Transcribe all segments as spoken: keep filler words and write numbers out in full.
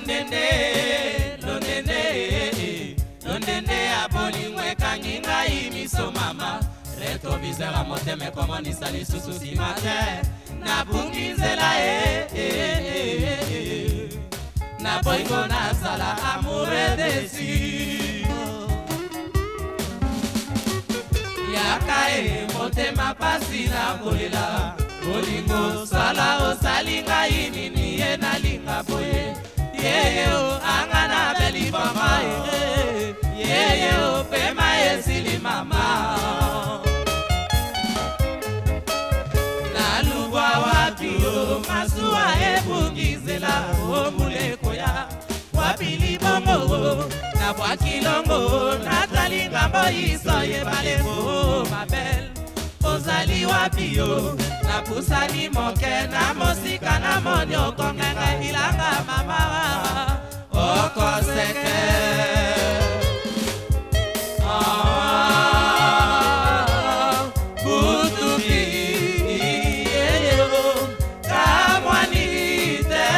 Londende, Londende, Londende abolingwe kanyinga imiso mama. Rétroviseur à motema komonisa lisusu simate. Na bungi nzela eh eh eh eh. Na boingo na zala amoureux desi. Yakae motema pasi na kolela. Bolingo sala osalinga inini ye na linga boye. Yeye o angana beli mama ye. Yeye o pema esili mama. Na lugwa wapi o masua ebungizela o muleko ya. Wapili bongo na bwakilongo na talinga boyiso ye baleko ma belle. Ozali wapi yo na pusani moke na mosika na monyo kongenga ilanga mama oko seke ah butuki yeyo kamwanite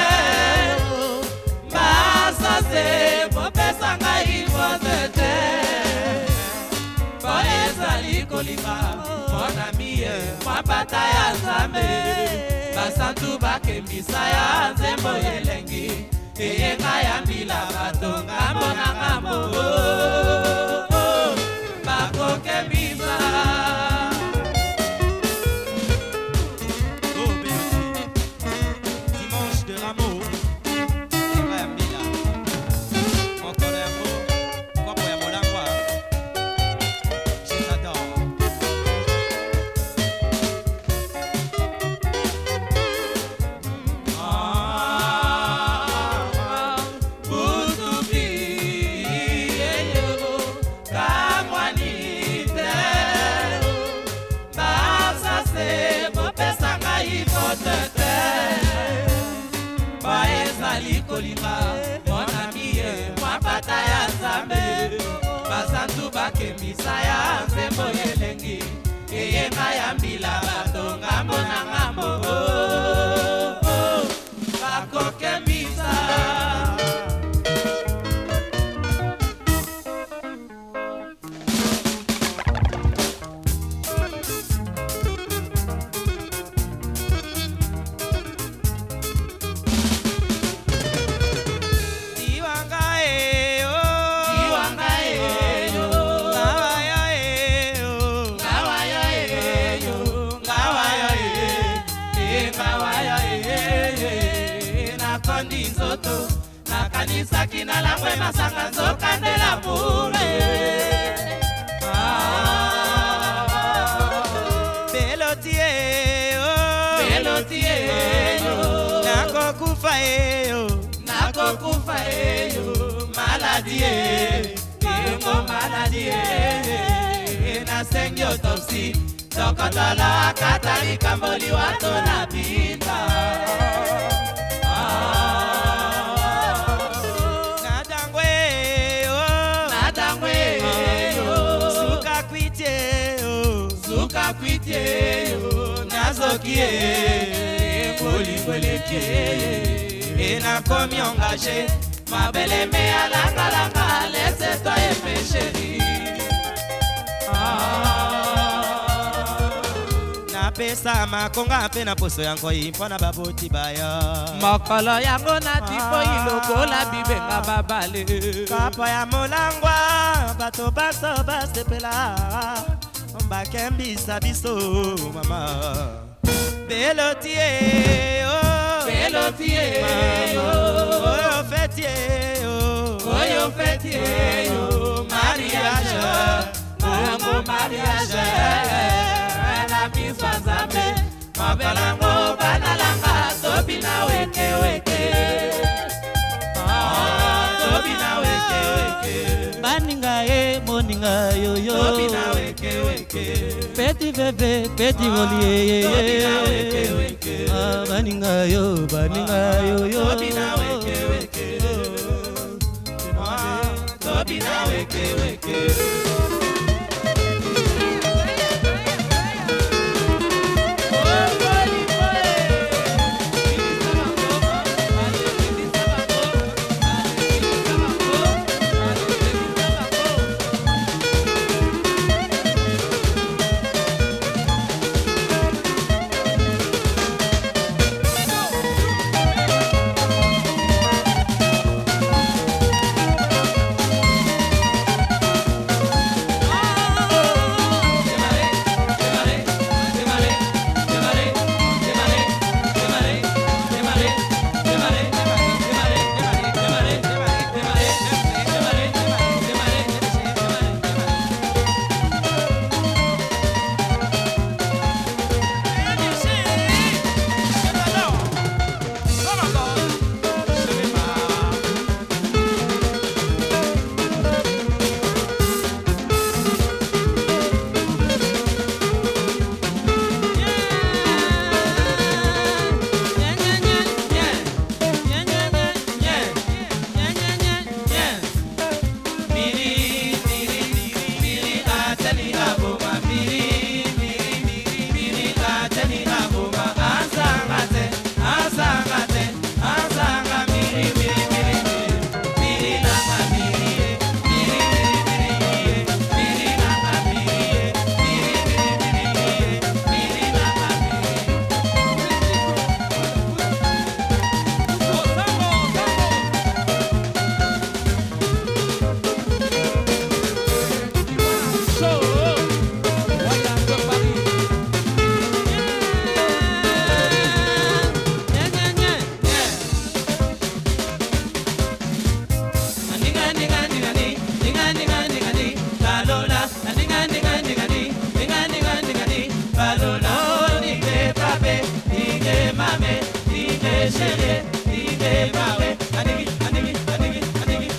basase popesanga ivotete boezali kolima mon ami mwapata ya Nzambe basantu bakembisa ya nzembo yelengi eyenga ya mbila bato ngambo na ngambo bakokembisa. Oh Béotie, dimanche de Rameau, eyenga ya mbila mokolo yango kopo ya molangwa. Je t'adore. Mon ami mwapata ya Nzambe basantu bakembisa ya nzembo yelengi eyenga ya mbila bato ngambo na ngambo bakokembisa. Nakanisa kina langwe masanga nzoka ndela mure. Belotie oh, Belotie oh, nakokufa eyo, nakokufa eyo, maladie, engo maladie, nasengi autopsi, dokotala katali kamboli wato na pinta. Kwitye yo nazokie koli kweleke ena komi engagé ma belle me alanga langa laisse toi et mes chéris na pesa makonga pe na poso yango impona baboti baya mokolo yango na tipo ilokola bibenga babale kapa ya molangwa bato baso basepela bakembisa biso mama. Belotie oh, Belotie oh, oyo fetie oh, oyo fetie oh, mariage bongo mariage na miswa Nzambe mabalango banalanga tobi na weke weke tobi na weke weke baninga e moninga yo yo tobi na weke weke petit bébé petit volier tobi na weke weke ah baninga yo baninga yo yo tobi na weke weke tobi na weke weke. chérie, tige bawe, anigi, anigi, anigi, anigi,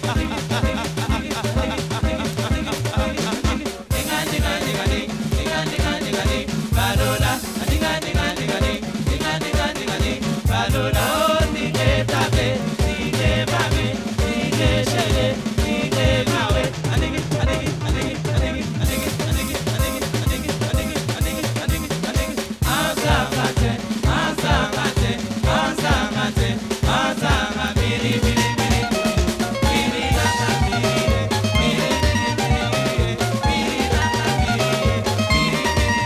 Balola, aniga, aniga, aniga, aniga, aniga, aniga, aniga, Balola, oh, tige tabe, tige bawe, tige chérie, tige bawe, anigi, anigi, anigi, anigi, anigi, anigi, anigi, anigi, anigi, anigi, anigi, anigi, Azangate, azangate, azangate, azanga, biri, biri, biri, biri, langa, biri, biri, biri, biri, langa, biri, biri,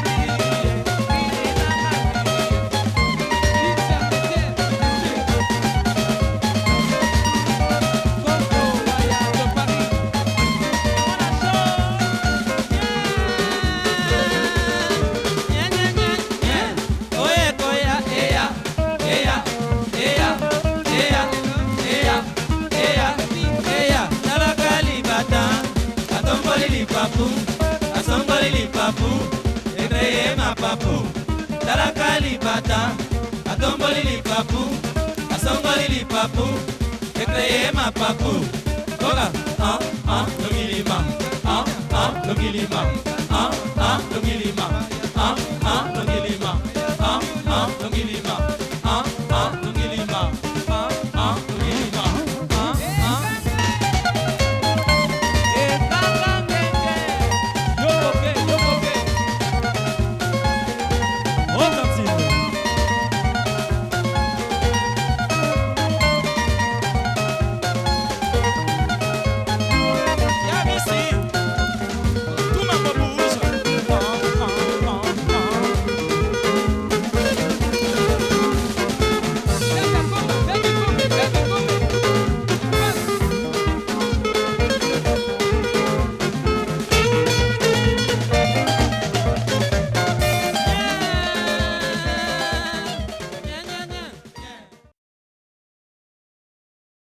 papu, talaka libata, atomboli lipapu, asongoli lipapu, ekreye ma papu. Oga, ah, ah, longilima, ah, ah, longilima.